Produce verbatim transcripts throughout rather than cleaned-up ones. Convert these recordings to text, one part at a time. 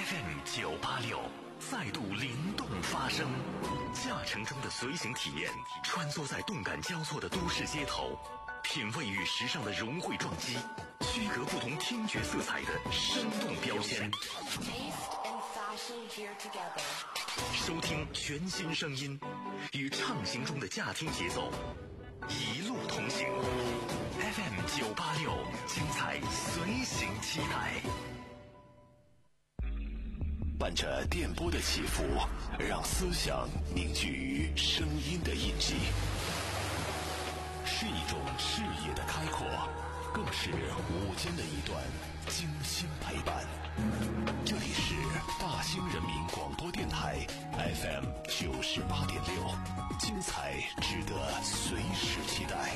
F M 九八六再度灵动发声，驾乘中的随行体验，穿梭在动感交错的都市街头，品味与时尚的融汇撞击，区隔不同听觉色彩的生动标签。收听全新声音，与畅行中的驾听节奏，一路同行。F M 九八六，精彩随行期待。伴着电波的起伏，让思想凝聚于声音的印记，是一种视野的开阔，更是午间的一段精心陪伴。这里是大兴人民广播电台 F M 九十八点六，精彩值得随时期待。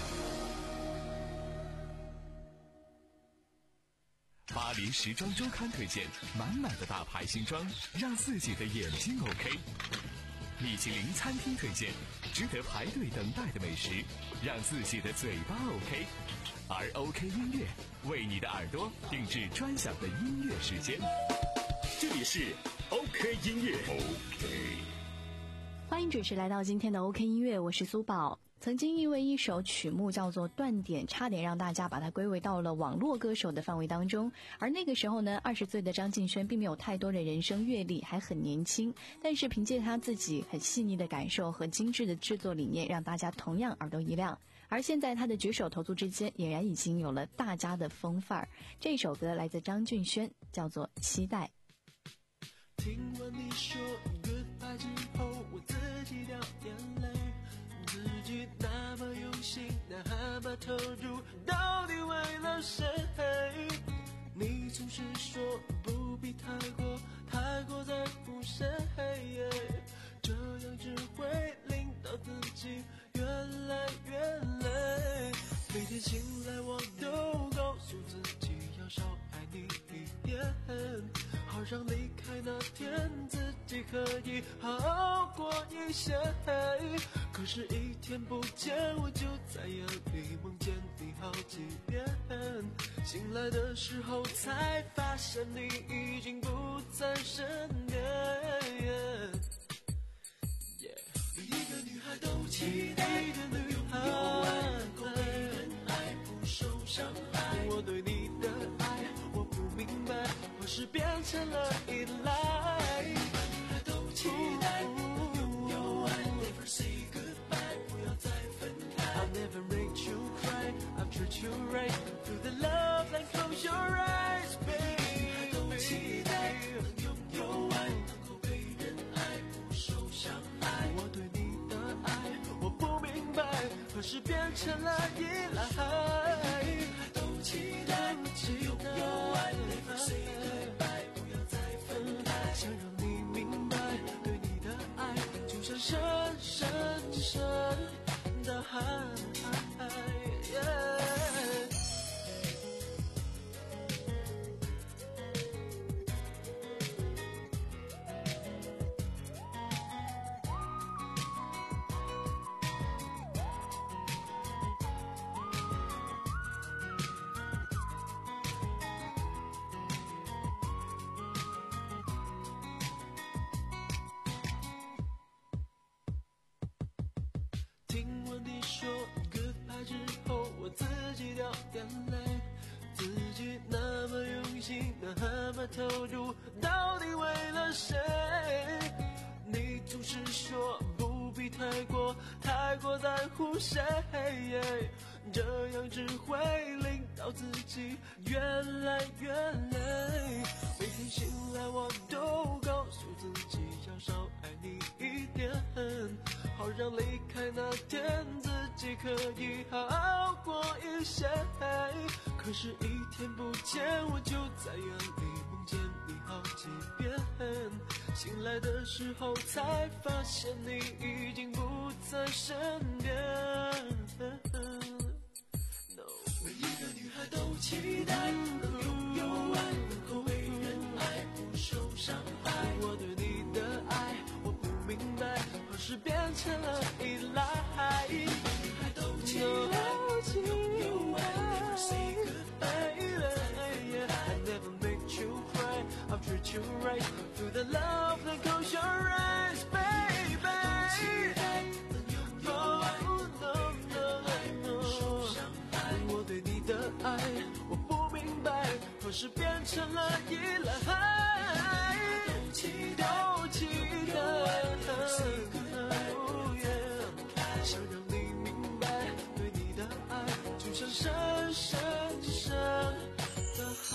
巴黎时装周刊推荐满满的大牌新装，让自己的眼睛 OK。米其林餐厅推荐值得排队等待的美食，让自己的嘴巴 OK。而 OK 音乐为你的耳朵定制专享的音乐时间。这里是 OK 音乐 OK。 欢迎准时来到今天的 OK 音乐，我是苏宝。曾经因为一首曲目叫做断点，差点让大家把它归为到了网络歌手的范围当中。而那个时候呢，二十岁的张敬轩并没有太多的人生阅历，还很年轻，但是凭借他自己很细腻的感受和精致的制作理念，让大家同样耳朵一亮。而现在他的举手投足之间，俨然已经有了大家的风范儿。这首歌来自张敬轩，叫做期待。 听完你说 goodbye 之后，我自己掉眼泪，自己那么用心，那么投入，到底为了谁？你总是说不必太过太过在乎谁，这样只会令到自己越来越累。每天醒来我都告诉自己要少爱你一点，好让离开那天自己可以好过一些。可是一天不见，我就在夜里梦见你好几遍，醒来的时候才发现你已经不在身边。每一个女孩都期待能拥有爱，能够被人爱，不受伤害。我对你的爱，我不明白，或是变成了依赖。每个女孩都期待能拥有爱 ，Never say goodbye， 不要再分开。I'll never make you cry， I'll treat you right through the love line， close your eyes， baby。都期待能拥有爱，能够被人爱，不受伤害。我对你的爱，我不明白，何时变成了依赖。都期待能拥有爱 ，Never say goodbye， 不要再分开。想让你明白，对你的爱就像深深深的海。Yeah。听完你说 goodbye 之后，我自己掉眼泪，自己那么用心，那么投入，到底为了谁？你总是说不必太过太过在乎谁，这样只会令到自己越来越累。每天醒来我都告诉自己要少爱你一点，好让离开那天自己可以好过一些。可是一天不见，我就在夜里梦见你好几遍，醒来的时候才发现你已经不在身边。 no， 每一个女孩都期待能拥有爱，能够被人爱，不受伤害。我对你的爱，我不明白，何时变成了依赖。每个女孩都期待能拥有爱 ，Never say goodbye， I never make you cry。 I'll treat you right. Feel the love that goes your eyes, baby. No, no, no, no. 我对你的爱，我不明白，何时变成了依赖。都期待，想让你明白，对你的爱就像深深深的海。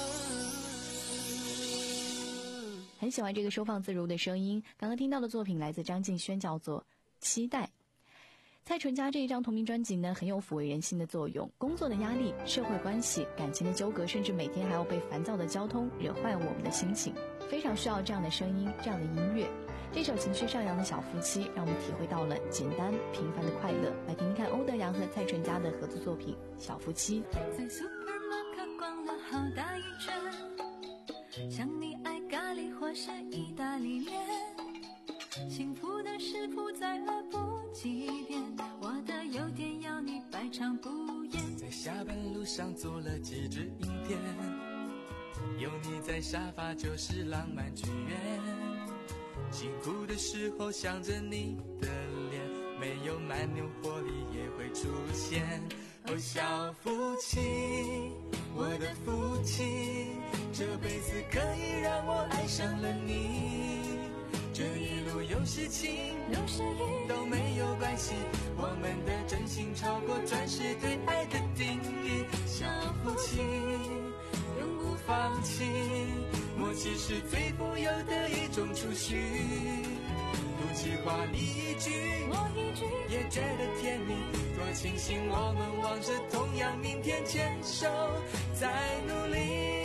很喜欢这个收放自如的声音。刚刚听到的作品来自张敬轩，叫做《期待》。蔡淳佳这一张同名专辑呢，很有抚慰人心的作用。工作的压力、社会关系、感情的纠葛，甚至每天还要被烦躁的交通惹坏我们的心情，非常需要这样的声音，这样的音乐。这首情绪上扬的小夫妻，让我们体会到了简单平凡的快乐。来听听看欧德阳和蔡淳佳的合作作品《小夫妻》。 在 Supermarket 逛了好大一圈，想你爱咖喱或是意大利面，幸福的食谱再来不及变，我的优点要你百尝不厌。 在下班路上做了几支影片，有你在沙发就是浪漫剧院，辛苦的时候想着你的脸，没有蛮牛活力也会出现。哦，小夫妻，我的夫妻，这辈子可以让我爱上了你。这一路有事情有时雨都没有关系，我们的真心超过钻石对爱的定义。小夫妻永不放弃，默契是最富有的一种储蓄。不计划你一句我一句， 也觉得甜蜜，多庆幸我们望着同样明天，牵手在努力。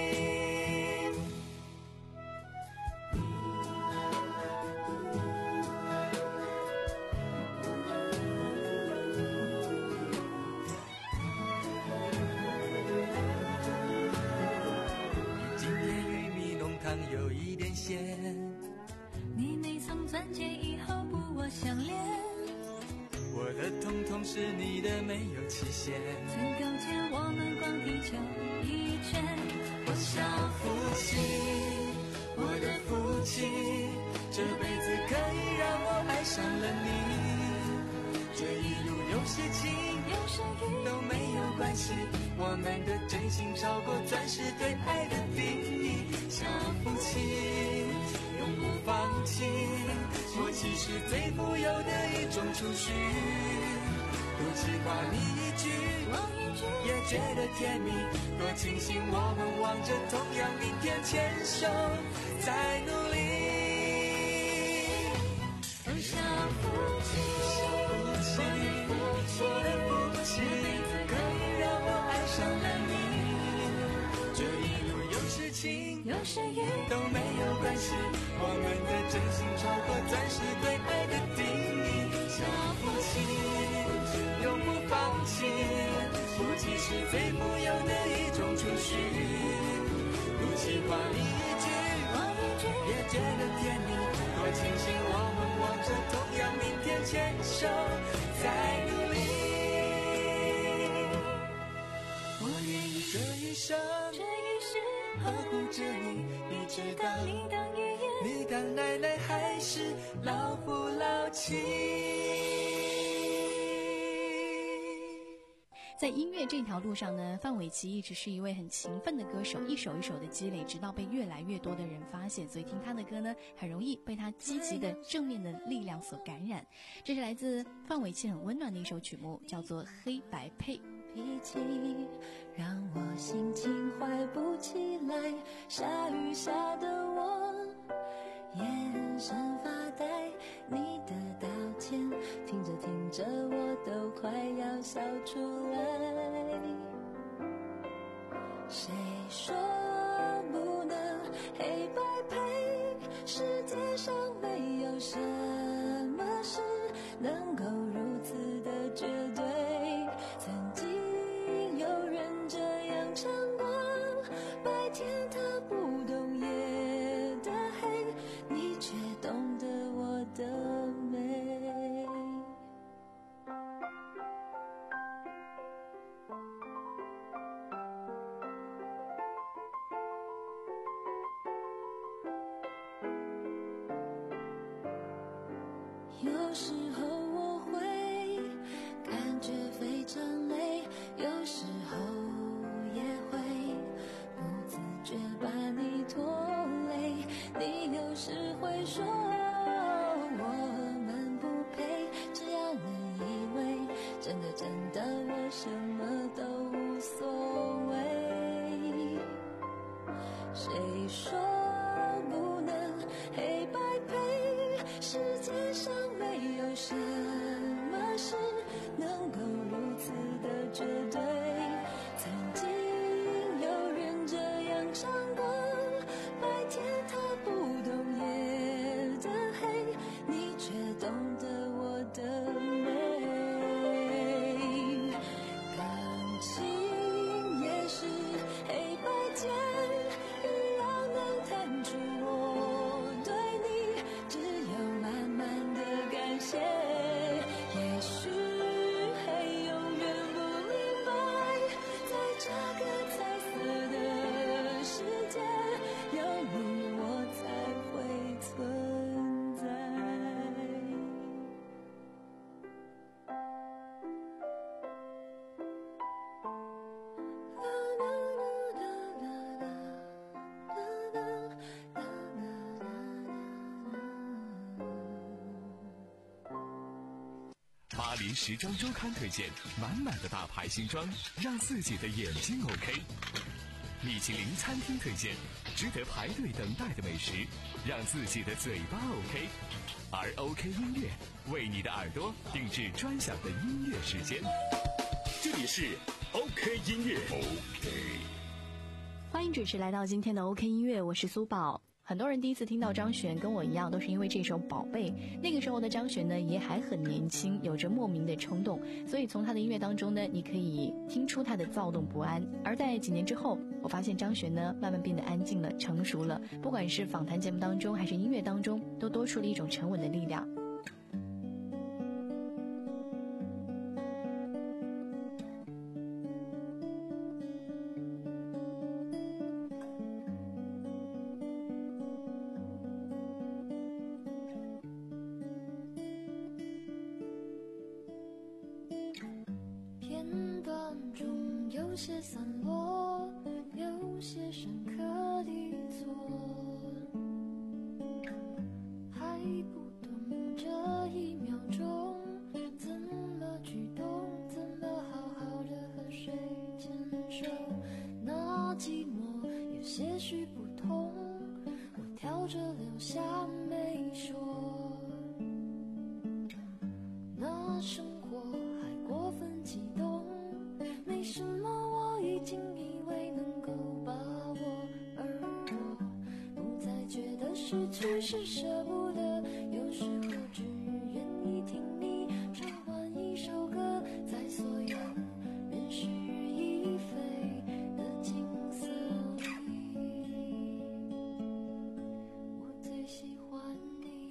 今天玉米浓汤有一点咸， 你那层钻戒以后不我相恋， 我的统统是你的没有期限。 曾勾肩我们逛地球一圈， 我小夫妻，我的夫妻，这辈子可以让我爱上了你。这一路有事情有时雨都没有关系，我们的真心超过钻石对爱的定义。小夫妻永不放弃，默契是最富有的一种储蓄。不计划你一句我一句， 也觉得甜蜜，多庆幸我们望着同样明天，牵手在努力。 哦，小夫妻， 小夫妻，我的夫妻，可以让我爱上了你。这一路有事情有时雨都没有关系，我们的真心超过钻石对爱的定义。小夫妻永不放弃，夫妻是最富有的一种储蓄。不计划你一句我一句， 也觉得甜蜜，多庆幸我们望着同样明天，牵手在努力。 我愿意这一生这一世呵护着你，一直到你当爷爷， 你当奶奶，还是老夫老妻。 在音乐这条路上呢，范玮琪一直是一位很勤奋的歌手，一首一首的积累，直到被越来越多的人发现，所以听他的歌呢，很容易被他积极的正面的力量所感染。这是来自范玮琪很温暖的一首曲目，叫做《黑白配》。 脾气让我心情坏不起来，下雨下的我眼神发呆，你的道歉听着听着我都快要笑出来。谁说不能黑白配？世界上没有什么事能够如此的绝对。曾经有人这样唱过，白天他不懂夜的黑，你却懂得我的美。 有时候我会感觉非常累，有时候也会不自觉把你拖累。你有时会说我们不配，只要你以为真的真的我什么都无所谓。谁说不能黑白配？世界上没有什么事能够如此的绝对。曾经有人这样唱过，白天他不懂夜的黑，你却懂得我的美。感情也是黑白间，欲望能弹出我对你，只有慢慢的感谢。也许会永远不明白，在这个彩色的世界，有你我才会存在。 巴黎时装周刊推荐满满的大牌新装，让自己的眼睛 OK。米其林餐厅推荐值得排队等待的美食，让自己的嘴巴 OK。而 OK 音乐为你的耳朵定制专享的音乐时间。 这里是 OK 音乐 OK。 欢迎准时来到今天的 OK 音乐，我是苏宝。很多人第一次听到张悬，跟我一样都是因为这首《宝贝》。那个时候的张悬呢，也还很年轻，有着莫名的冲动，所以从他的音乐当中呢，你可以听出他的躁动不安。而在几年之后，我发现张悬呢，慢慢变得安静了，成熟了，不管是访谈节目当中，还是音乐当中，都多出了一种沉稳的力量。 有些散落，有些深刻的错，还不懂这一秒钟怎么举动，怎么好好的和谁牵手。那寂寞有些许不同，我挑着留下没说。那生活还过分激动，没什么我已经以为能够把握，而我不再觉得失去是舍不得，有时候只愿意听你唱完一首歌，在所有人事已非的景色里，我最喜欢你。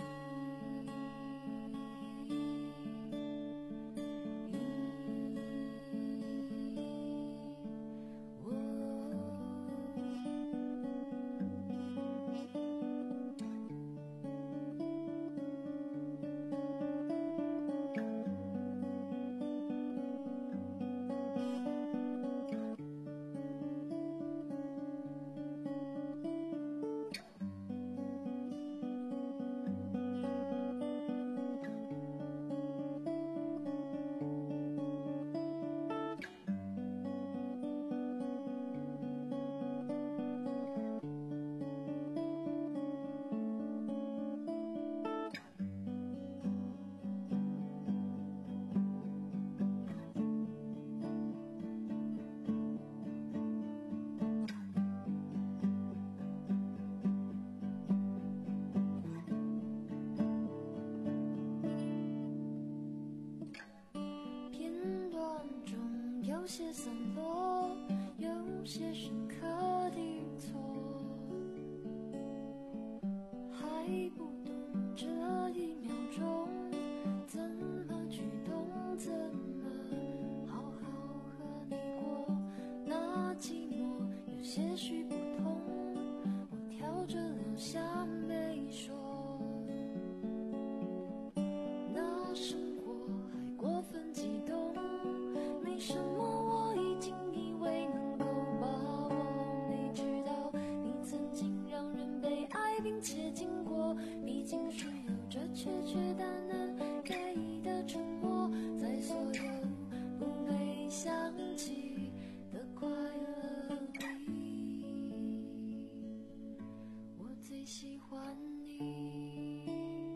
有些散落，有些深刻的错，还不懂这一秒钟怎么举动，怎么好好和你过。那寂寞有些许不同，我挑着留下没说。那并且经过，毕竟是有着确切答案给的承诺，在所有不被想起的快乐里，我最喜欢你。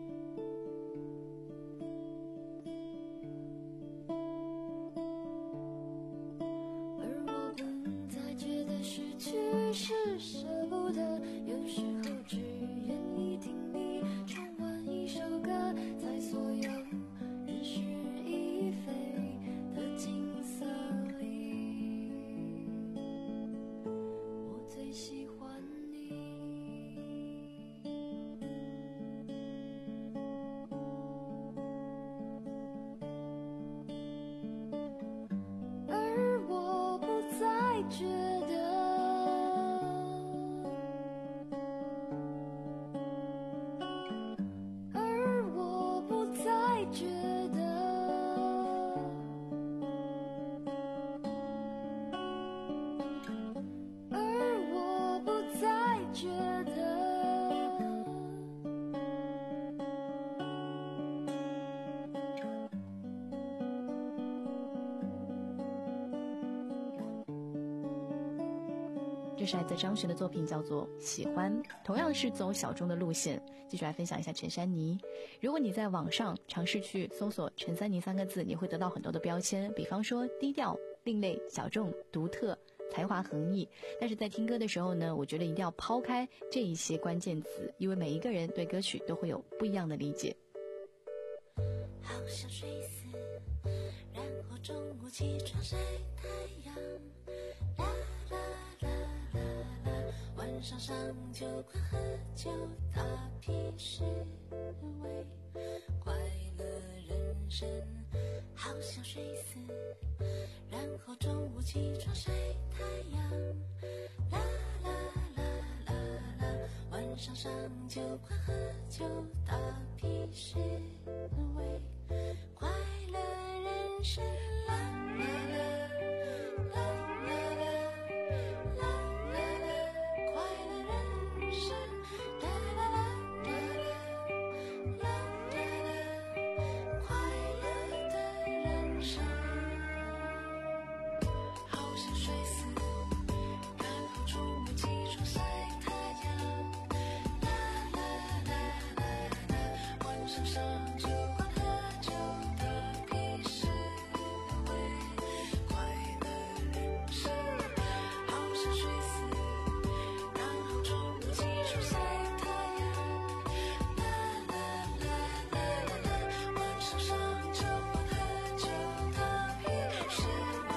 而我不再觉得失去是舍不得，有时候只愿意听你唱完一首歌，在所有人事已非的景色里，我最喜欢你。而我不再觉得而我不再觉得而我不再觉得这是来自张悬的作品，叫做《喜欢》，同样是走小众的路线。继续来分享一下陈珊妮。如果你在网上尝试去搜索陈珊妮三个字，你会得到很多的标签，比方说低调、另类、小众、独特、才华横溢。但是在听歌的时候呢，我觉得一定要抛开这一些关键词，因为每一个人对歌曲都会有不一样的理解。 好想睡死，然后中午起床晒太阳，啦啦啦啦啦，晚上上酒馆喝酒打屁是为快乐人生。好想睡死，然后中午起床晒太阳，啦啦啦啦啦，晚上上酒馆喝酒打屁是为快乐人生。啦啦啦啦啦啦啦啦啦，快乐人生。啦啦啦啦啦啦啦啦，快乐的人生。好想睡死，然后中午起床晒太阳，啦啦啦啦啦，晚上上酒馆喝酒打屁是为快乐人生。好想睡死，然后中午起床晒太阳，啦啦啦啦啦，晚上上酒馆喝酒打屁是为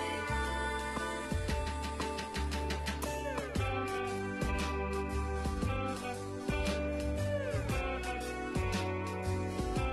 爱。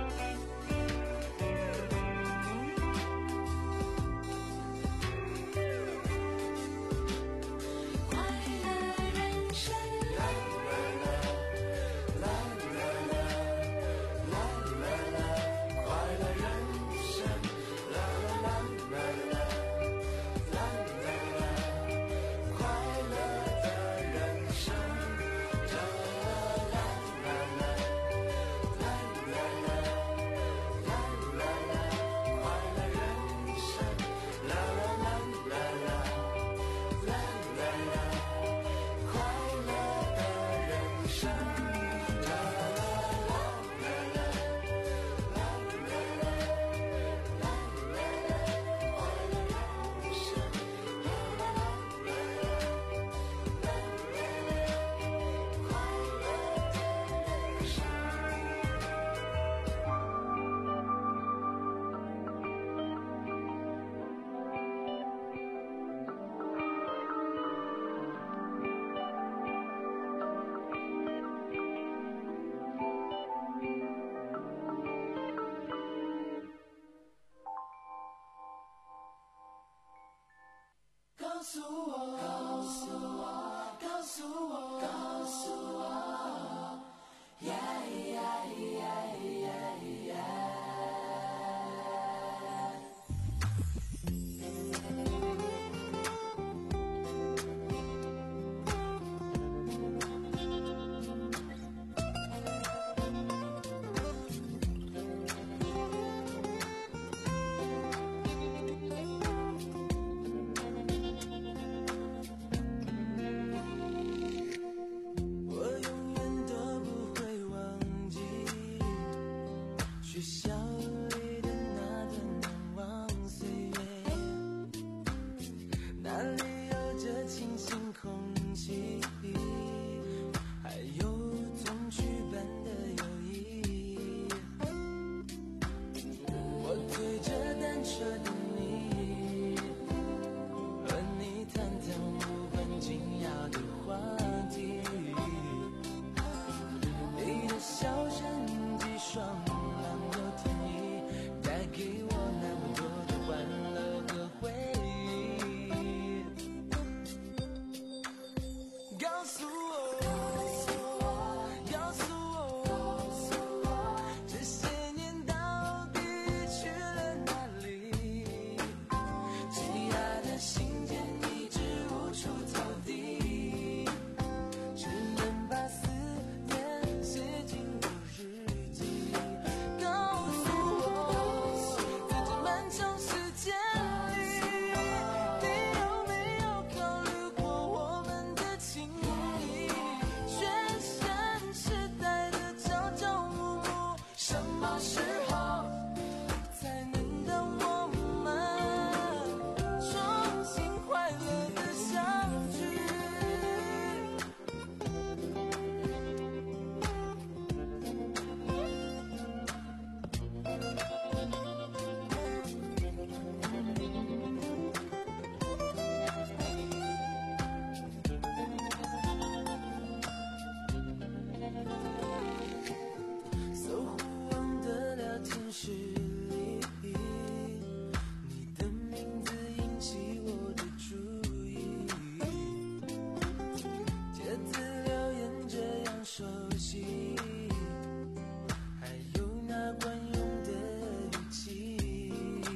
心，还有那惯用的语气，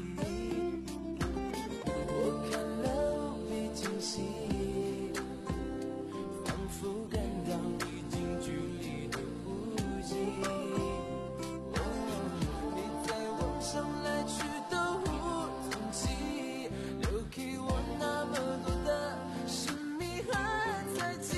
我看了无比惊喜，仿佛感到你近距离的呼吸。哦，你在往上来去都无踪迹，留给我那么多的神秘和猜忌。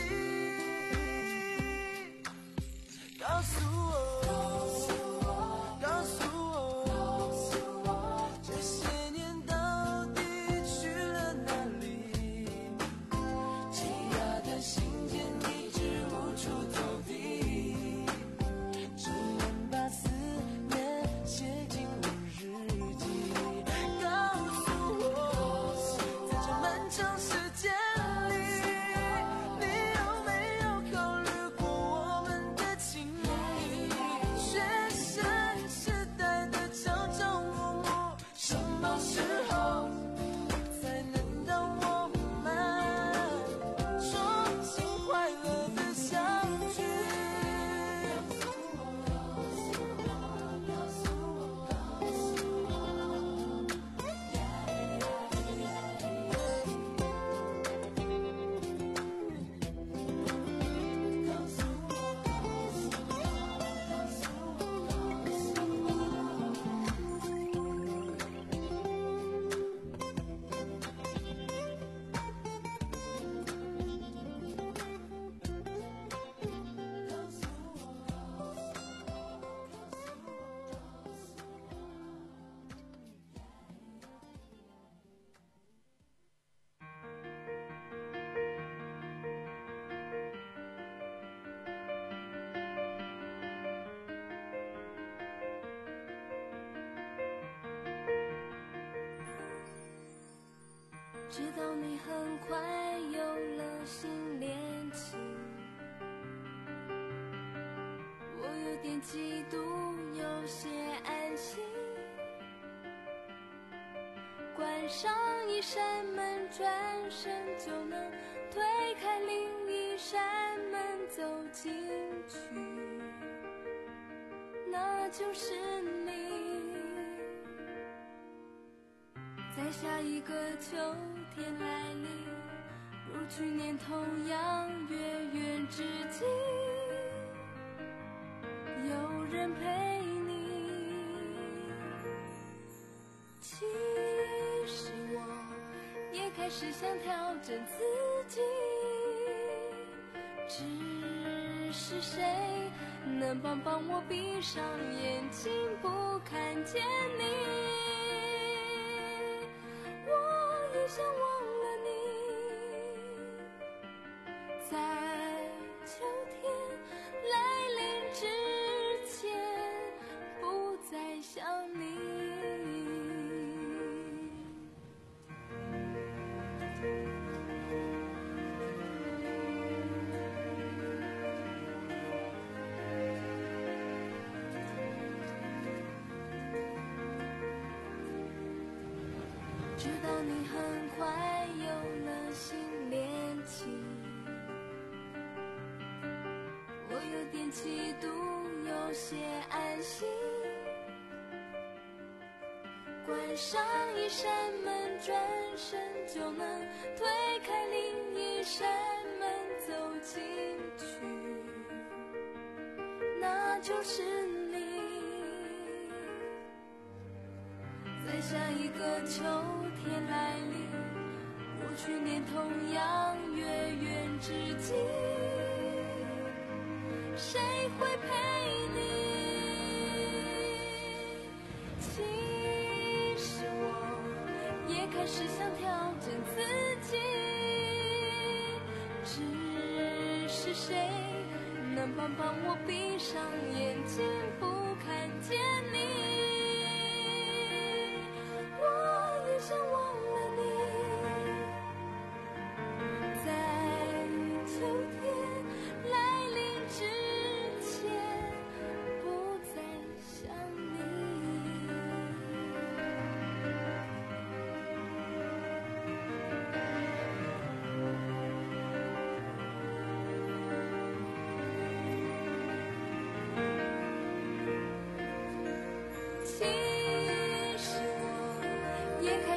告诉我，告诉我，这些年到底去了哪里？积压的信件一直无处投递，只能把思念写进我日记。告诉我，在这漫长时间里，你有没有考虑过我们的情谊？学生时代的朝朝暮暮，什么时候才能让我们重新快乐的相聚？ 知道你很快有了新恋情，我有点嫉妒，有些安心。关上一扇门，转身就能推开另一扇门，走进去，那就是你。在下一个秋天来临，如去年同样月圆之际，有人陪你。其实我也开始想调整自己，只是谁能帮帮我闭上眼睛不看见你？我也想忘了你，在秋天来临之前不再想你。知道你很快有了新恋情，我有点嫉妒，有些安心。关上一扇门，转身就能推开另一扇门，走进去，那就是你。在下一个秋天来临，如去年同样月圆之际，谁会陪你？其实我也开始想调整自己，只是谁能帮帮我闭上眼睛不看见你？我也想忘了你，在秋天来临之前不再想你。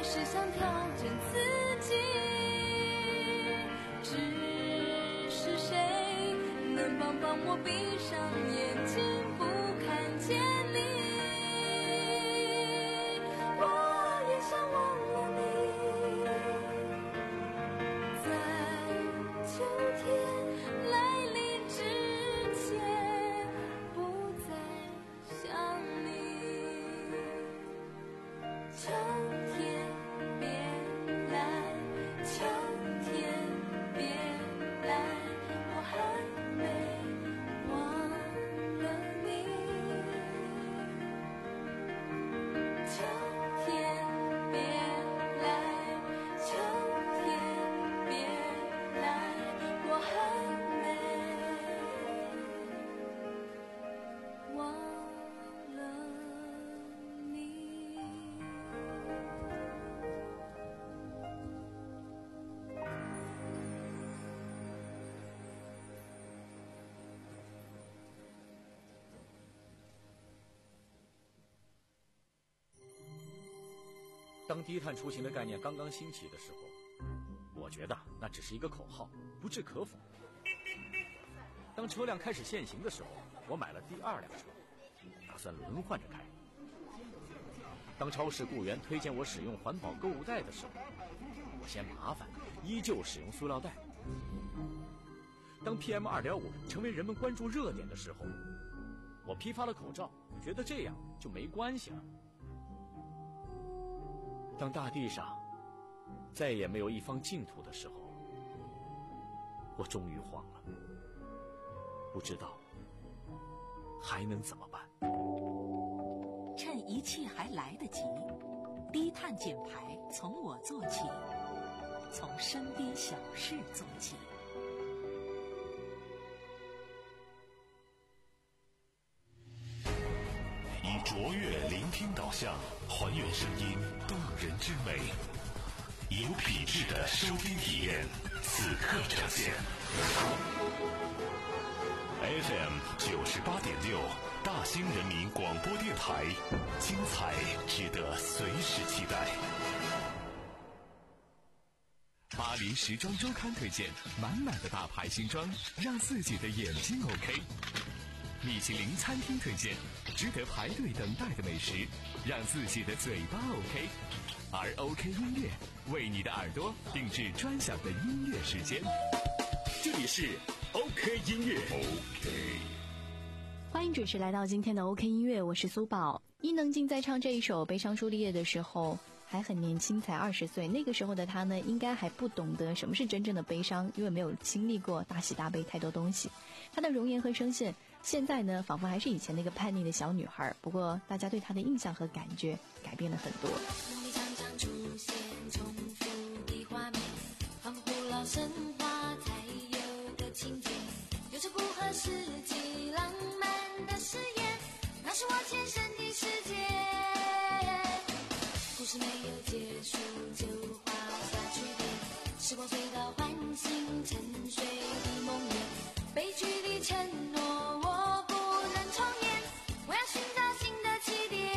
是想挑战自己，只是谁能帮帮我闭上眼睛不看见你？我也想忘了你，在秋天来临之前不再想你。秋天别来，秋天别来，我还没忘了你。秋天别来，秋天别来，我还没忘了你。 当低碳出行的概念刚刚兴起的时候，我觉得那只是一个口号，不置可否。当车辆开始限行的时候，我买了第二辆车，打算轮换着开。当超市雇员推荐我使用环保购物袋的时候，我嫌麻烦，依旧使用塑料袋。当 P M 二点五 成为人们关注热点的时候，我批发了口罩，觉得这样就没关系了。当大地上再也没有一方净土的时候，我终于慌了，不知道还能怎么办。 趁一切还来得及，低碳减排从我做起，从身边小事做起。 以卓越聆听导向，还原声音动人之美，有品质的收听体验，此刻呈现。F M 九十八点六，大兴人民广播电台，精彩值得随时期待。 巴黎时装周刊推荐满满的大牌新装，让自己的眼睛 OK。米其林餐厅推荐值得排队等待的美食，让自己的嘴巴 OK。而 OK 音乐为你的耳朵定制专享的音乐时间。这里是 OK 音乐 OK。 欢迎准时来到今天的 OK 音乐，我是苏宝。伊能静在唱这一首《悲伤朱丽叶》的时候还很年轻，才二十岁。那个时候的她呢，应该还不懂得什么是真正的悲伤，因为没有经历过大喜大悲太多东西。她的容颜和声线现在呢，仿佛还是以前那个叛逆的小女孩，不过大家对她的印象和感觉改变了很多。 梦里常常出现重复的画面，仿佛古老神话才有的情节，有着不合世纪浪漫的誓言，那是我前生的世界。故事没有结束就画下句点，时光隧道唤醒沉睡的梦魇，悲剧的承诺我不能重演，我要寻找新的起点。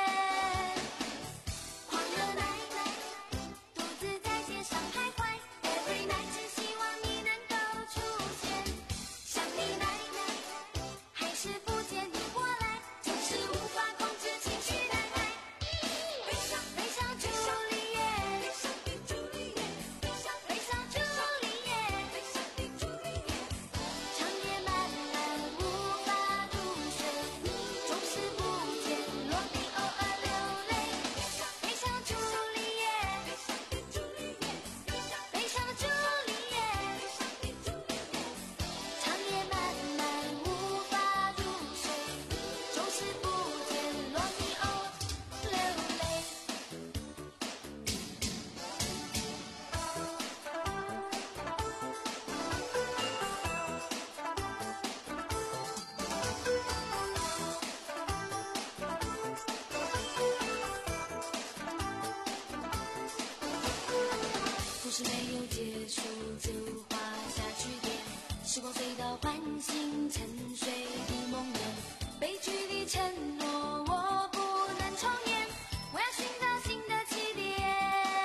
狂热奶奶独自在街上徘徊， Every night 只希望你能够出现，想你奶奶还是不见你过来，总是无法控制情绪难耐。悲伤悲伤朱丽叶，悲伤的朱丽叶，悲伤悲伤朱丽叶，悲伤的朱丽叶，长夜漫漫无法入睡，总是不见落地偶尔流泪。悲伤朱丽叶，悲伤的朱丽叶，悲伤朱丽叶，长夜漫漫无法入睡，总是不见落地偶尔流泪。故事没有结束就画下句点，时光隧道唤醒沉睡的梦魇，悲剧的承诺我不能重演，我要寻找新的起点。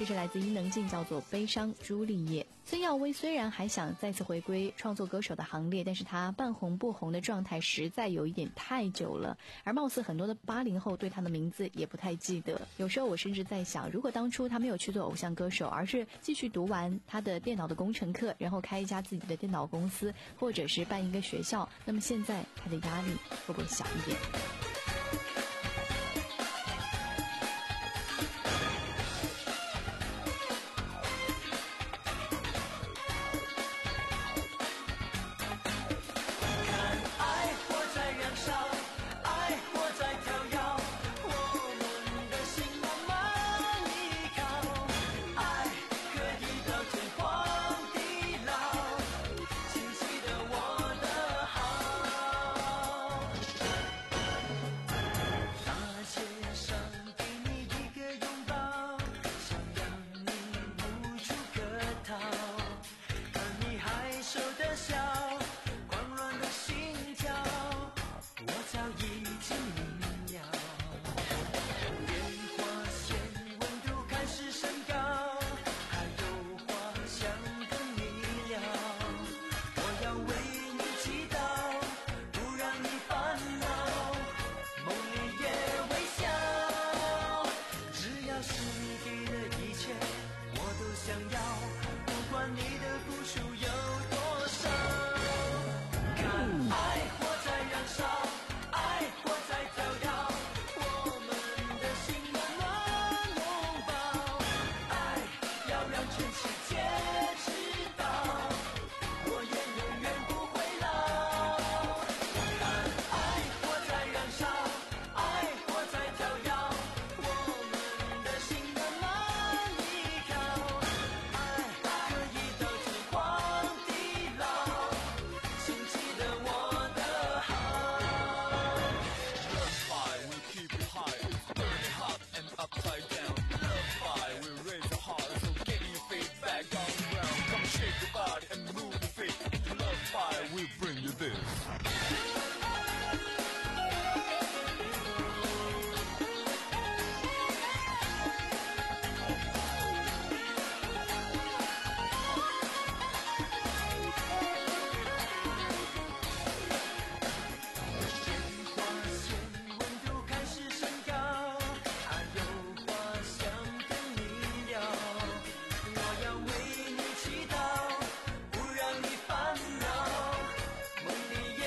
这是来自伊能静，叫做《悲伤朱丽叶》。孙耀威虽然还想再次回归创作歌手的行列，但是他半红不红的状态实在有一点太久了，而貌似很多的八零后对他的名字也不太记得。有时候我甚至在想，如果当初他没有去做偶像歌手，而是继续读完他的电脑的工程课，然后开一家自己的电脑公司，或者是办一个学校，那么现在他的压力会不会小一点？ 为你祈祷，不让你烦恼，梦里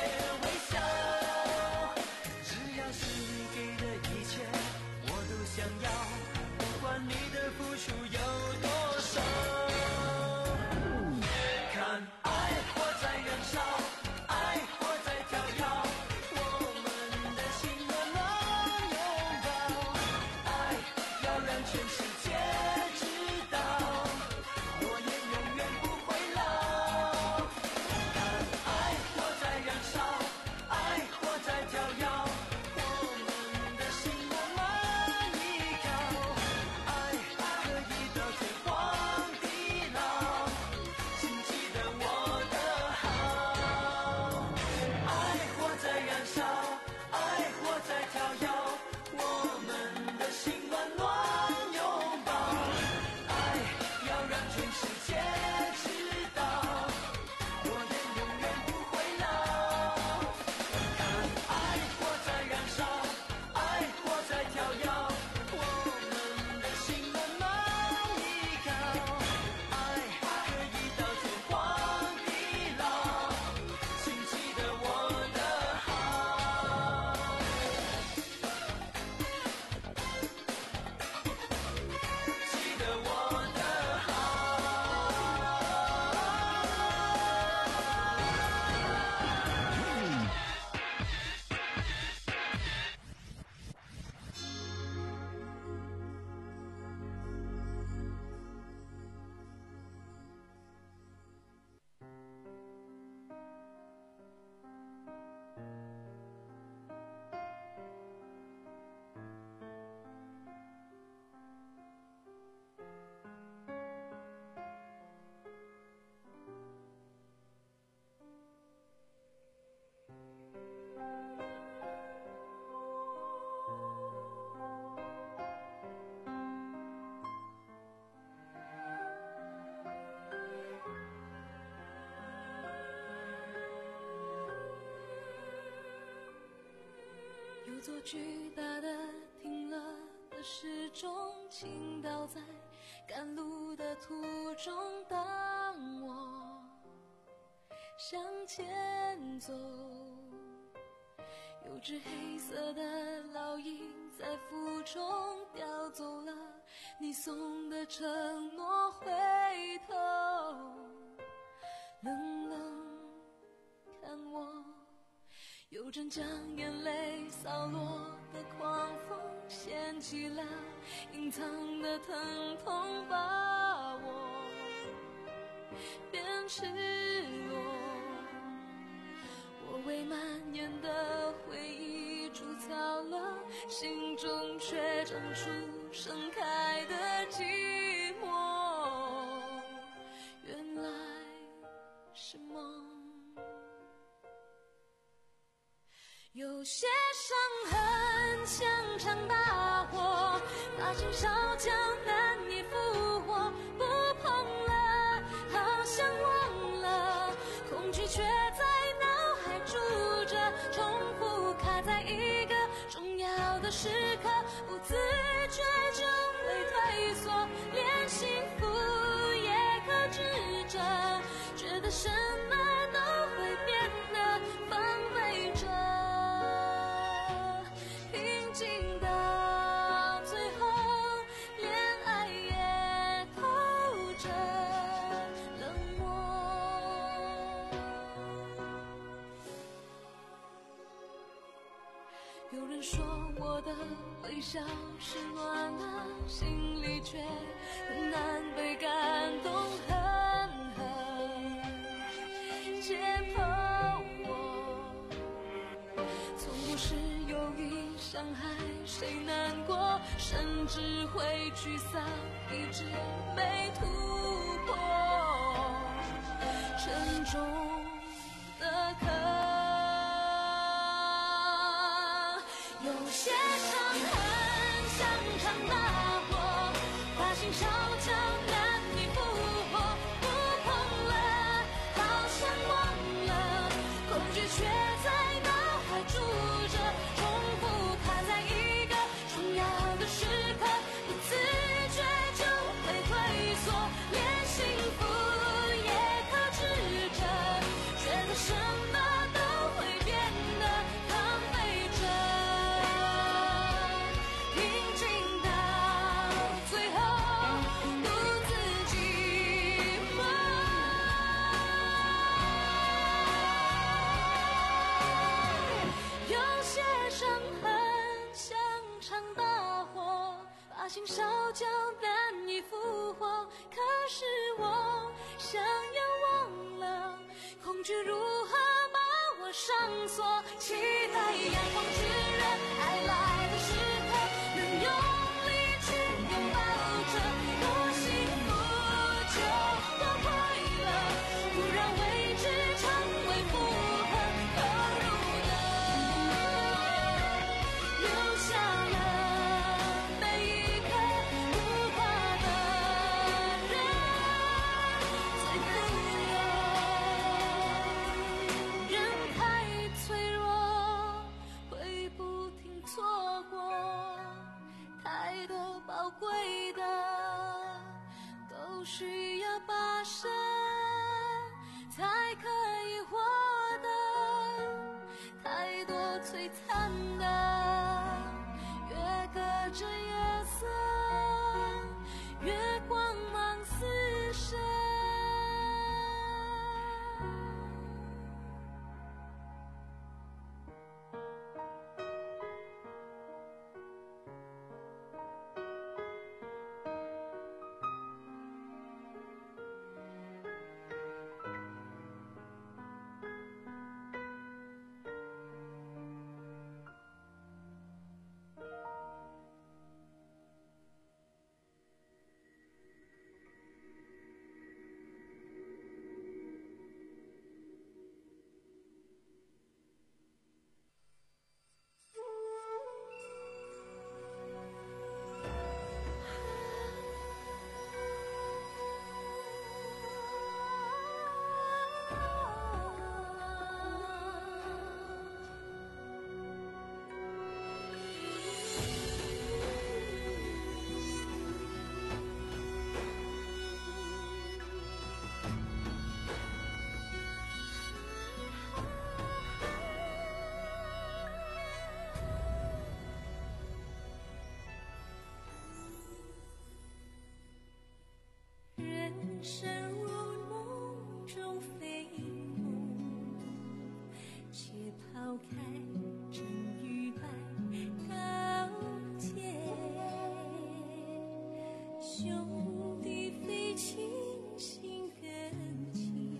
座巨大的停了的时钟倾倒在赶路的途中，当我向前走，有只黑色的老鹰在腹中叼走了你送的承诺，回头冷冷看我，有阵将眼泪扫落的狂风，掀起了隐藏的疼痛，把我变赤裸。我为蔓延的回忆筑草了，心中却长出盛开的寂寞，原来是梦。有些伤痕像场大火，把心烧焦难以复活，不碰了好像忘了，恐惧却在脑海住着，重复卡在一个重要的时刻，不自觉就会退缩，连幸福也克制着，觉得什么都会变得防备着，平静到最后连爱也透着冷漠。有人说我的微笑是暖了，心里却很难被感动，狠狠解剖我，从不是有意伤害谁难过，甚至会沮丧，一直没突破，沉重的壳，有些伤痕像场大火，把心烧焦难以复活，不碰了好像忘了，恐惧却在脑海住着，重复卡在一个重要的时刻，不自觉就会退缩，连幸福也克制着，觉得什么都会变得狼狈着，平静到最后独自寂寞。有些伤痕像场大火，把心烧焦难以复活，可是我想要忘了，恐惧如何把我上锁，期待阳光炙热爱来的时刻，能用力去拥抱着，多幸福就多快乐，不让未知成为负荷，投入的留下了每一个不怕的人最自由，人太脆弱，会不停错过，太多宝贵的都需要跋涉才可以获得，太多璀璨的越隔着夜色，越光芒四射。 兄弟非亲心更近，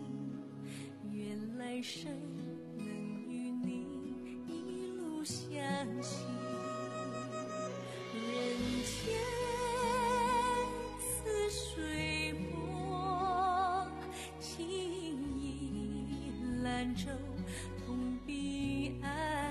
愿来生能与你一路相行。人间似水波，情意兰舟同彼岸。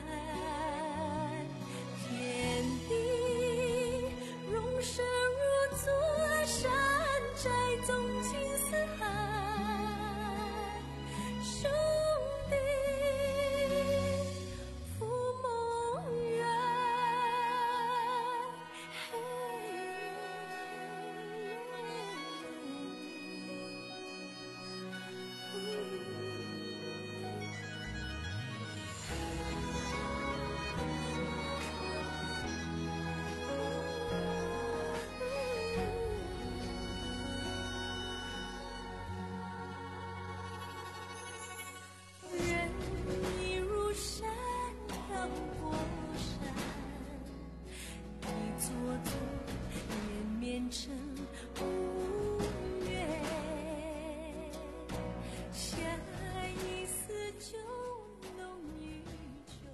天地容身如座山寨，纵情四海。兄弟赴梦远，人已如山绕过山，一座座连绵成无缘，下一丝就浓于酒。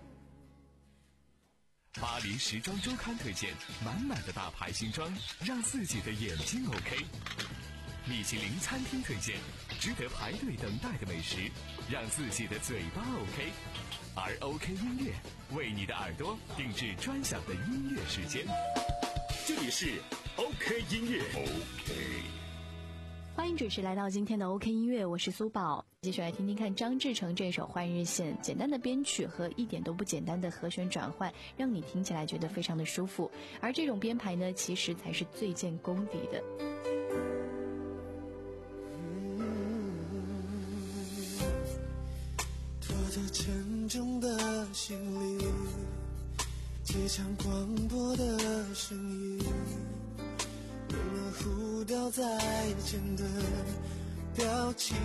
巴黎时装周刊推荐满满的大牌新装，让自己的眼睛 OK。米其林餐厅推荐值得排队等待的美食，让自己的嘴巴 OK。而 OK 音乐为你的耳朵定制专享的音乐时间。 这里是 OK 音乐 OK。 欢迎准时来到今天的 OK 音乐，我是苏宝。继续来听听看张志成这首《换日线》，简单的编曲和一点都不简单的和弦转换，让你听起来觉得非常的舒服。而这种编排呢，其实才是最见功底的。 拖着沉重的行李，机场广播的声音，你们互掉再见的表情，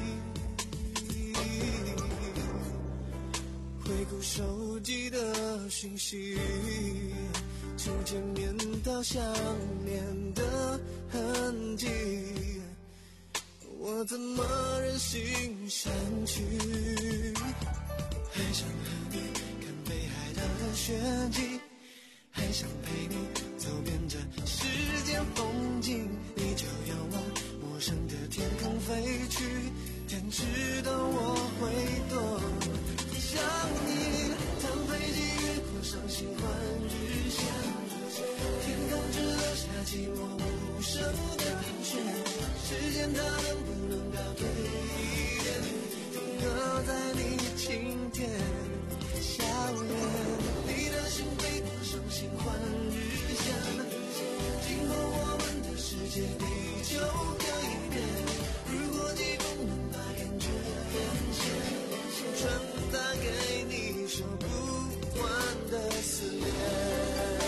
回顾手机的讯息，从见面到想念的痕迹，我怎么忍心删去？还想和你看北海道的雪景，还想陪你走遍这世间风景，你就要往陌生的天空飞去，天知道我会多想你。当飞机越过伤心换日线，天空只留下寂寞无声的盘旋，时间它能不能倒退一点，停格在你晴天笑颜，你的心飞过伤心换日线，今后我们的世界地球可以变，如果季风能把感觉连线，传达给你说不完的思念。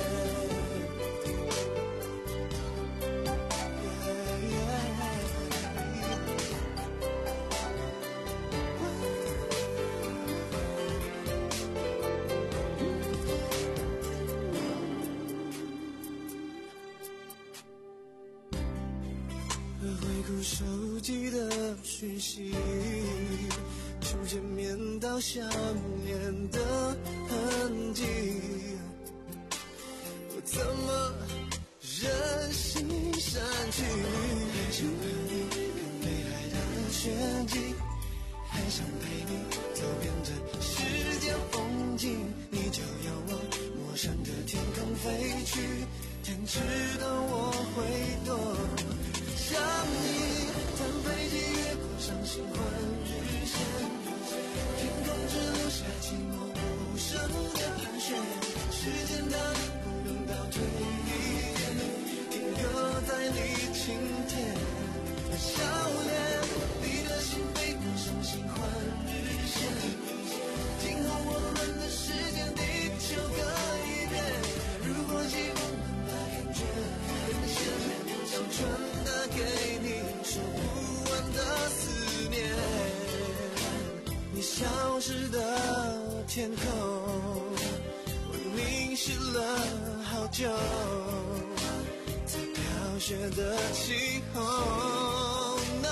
回顾手机的讯息，从见面到想念的痕迹，我怎么忍心删去？还想和你看北海道的雪景，还想陪你走遍这世间风景，你就要往陌生的天空飞去，天知道我会多想你。当飞机越过伤心换日线，天空只留下寂寞无声的盘旋，时间它能不能倒退一点，停格在你晴天的笑脸，你的心飞过伤心换日线，今后我们的世界地球可以变，如果寂寞能把感觉连线，想传达给你说不完的思念，你消失的天空，我凝视了好久，才陪飘雪的气候。No，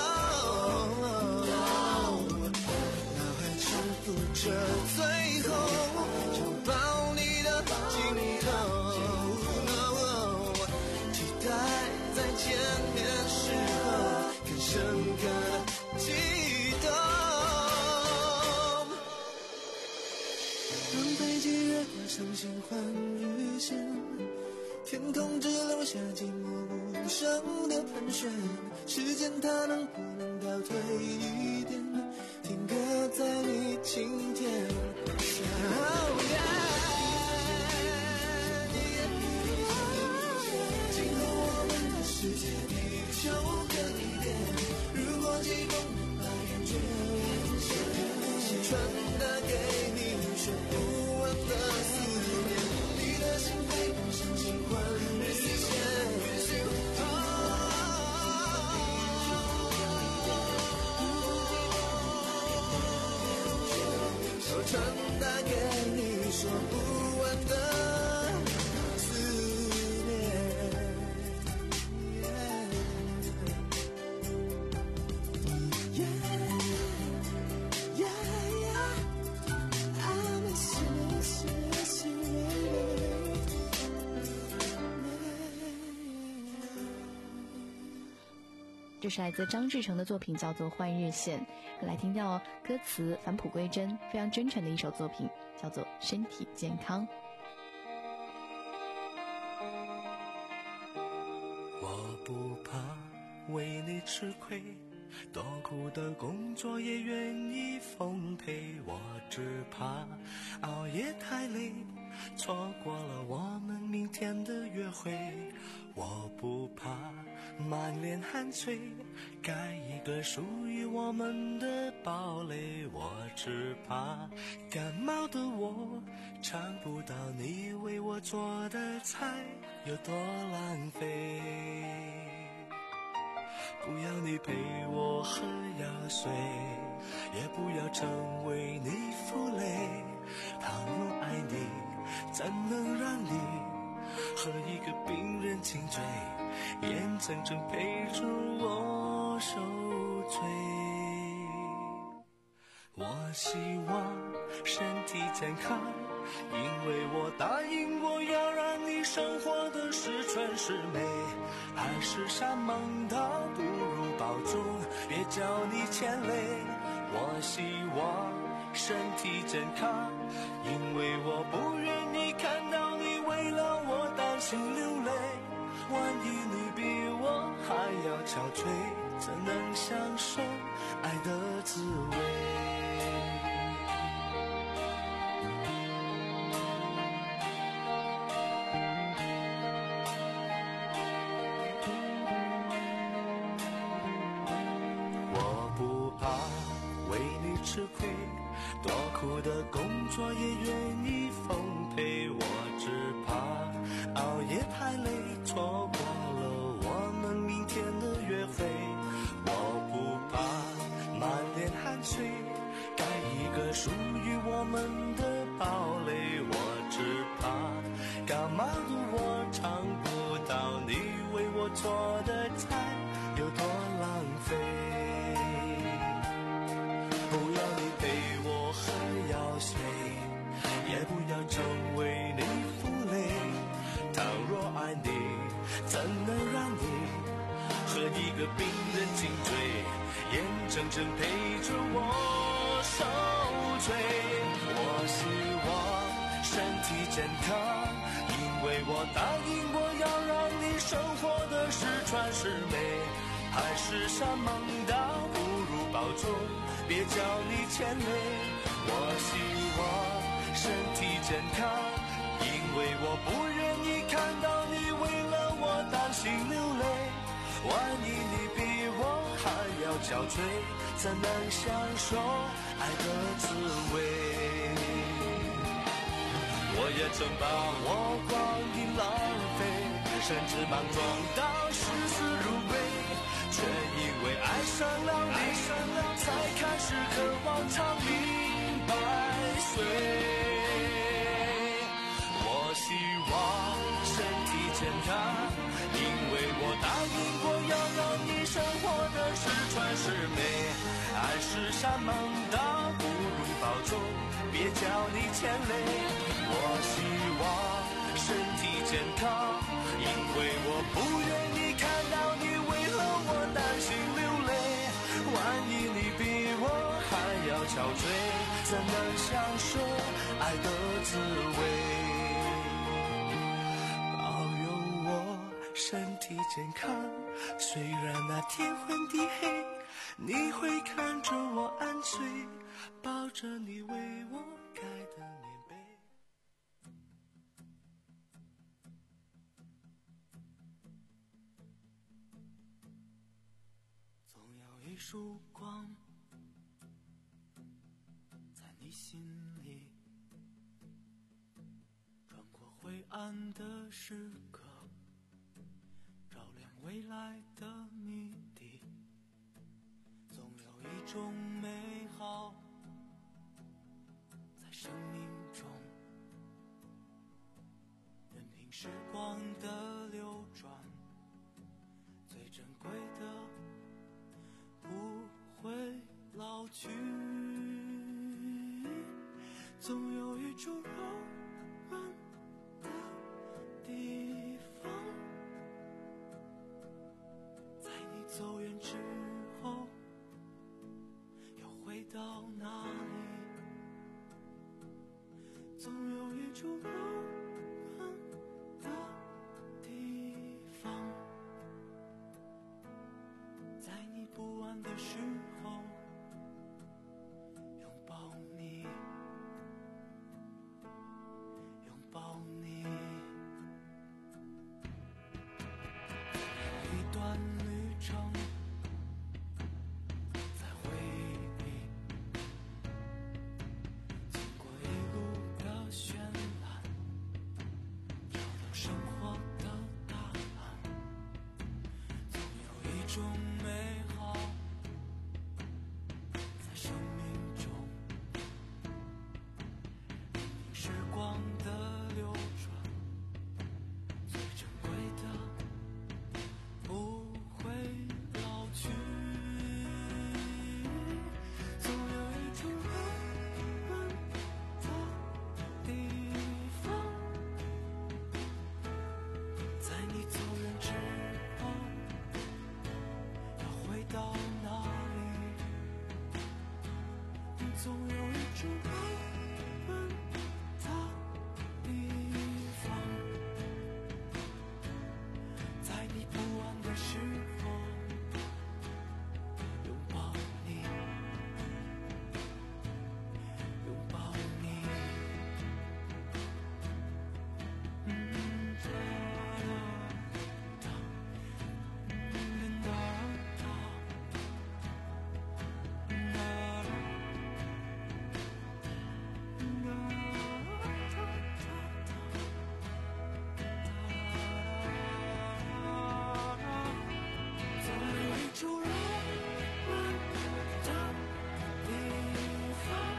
脑海重复着最后拥抱你的镜头。No， 期待在见面时候更深刻的激动。让飞机越过上星环日线，天空只留下寂寞无声的盘旋。时间它能不能倒退一点，停格在你今天。Oh yeah， 今后我们的世界比就更一点。如果季风能把感觉连线，传达给你说不完的思念。你的心飞过上星环日线。传达给你说不完的思念。Yeah, yeah, yeah, I miss you, miss you, miss you, baby. 这是来自张志成的作品，叫做《换日线》。来听到歌词返璞归真，非常真诚的一首作品，叫做《身体健康》。 我不怕为你吃亏，多苦的工作也愿意奉陪。我只怕熬夜太累，错过了我们明天的约会。我不怕满脸汗水，盖一个属于我们的堡垒。我只怕感冒的我尝不到你为我做的菜有多浪费。不要你陪我喝药水，也不要成为你负累。倘若爱你，怎能让你和一个病人亲嘴，眼睁睁陪着我受罪。我希望身体健康，因为我答应我要让你生活的十全十美。海誓山盟倒不如保重，别叫你牵累。我希望身体健康，因为我不愿意看到你为了我担心流泪。万一你比我还要憔悴，怎能享受爱的滋味？我不怕为你吃亏，多苦的工作也愿意奉陪。我只怕熬夜太累，错过了我们明天的约会。我不怕满脸汗水，盖一个属于我们的堡垒。我只怕感冒的我尝不到你为我做的菜有多浪费。不要你陪我喝药水，也不要成为你负累。倘若爱你，怎能让你和一个病人紧追，眼睁睁陪着我受罪。我希望身体健康，因为我答应我要让你生活的十全十美。海誓山盟倒不如保重，别叫你牵累。我希望身体健康，因为我不愿意看到你为了我担心流泪。万一你比我还要憔悴，怎能享受爱的滋味？我也曾把我光阴浪费，甚至莽撞到视死如归，却因为爱上了你，才开始渴望长命百岁。我希望身体健康，因为我答萤火遥遥，你生活的是传是美，爱是山盟大不如保重，别叫你牵累。我希望身体健康，因为我不愿你看到你为了我担心流泪。万一你比我还要憔悴，怎能享受爱的滋味？保佑我身体健康，虽然那天昏地黑，你会看着我安睡，抱着你为我盖的棉被。总有一束光在你心里，穿过灰暗的时刻，照亮未来的谜底。总有一种美好在生命中，任凭时光的流转，最珍贵的不会老去。总有一处柔软的地方，在你走远之后又回到哪里？总有一处柔软的地方，在你不安的时候拥抱你，拥抱你。一段旅程在回忆，经过一路的绚烂，找到生活的答案。总有一种美好在生命中，任凭时光的流转，最珍贵的不会老去。总有一处柔软的地方，在你走远之后要回到哪里？总有一处柔软的地方，在你不安的时候拥抱你，拥抱你。嗯哒哒哒，嗯哒哒哒哒。总有一处柔软的地方，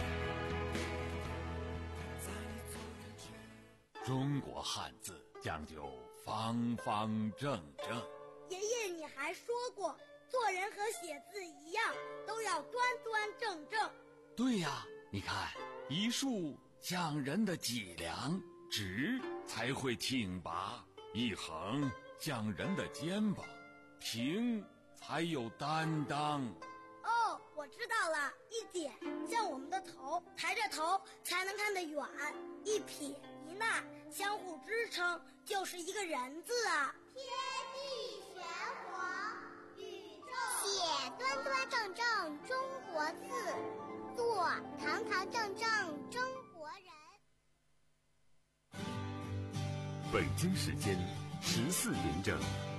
在你走远之中国汉字讲究方方正正。 爷爷，你还说过，做人和写字一样，都要端端正正。 对呀，你看，一竖讲人的脊梁，直才会挺拔；一横讲人的肩膀，平才有担当。 哦，我知道了，一点像我们的头，抬着头才能看得远；一撇一捺相互支撑，就是一个人字啊。 天地玄黄，宇宙写端端正正中国字，做堂堂正正中国人。 北京时间十四点整。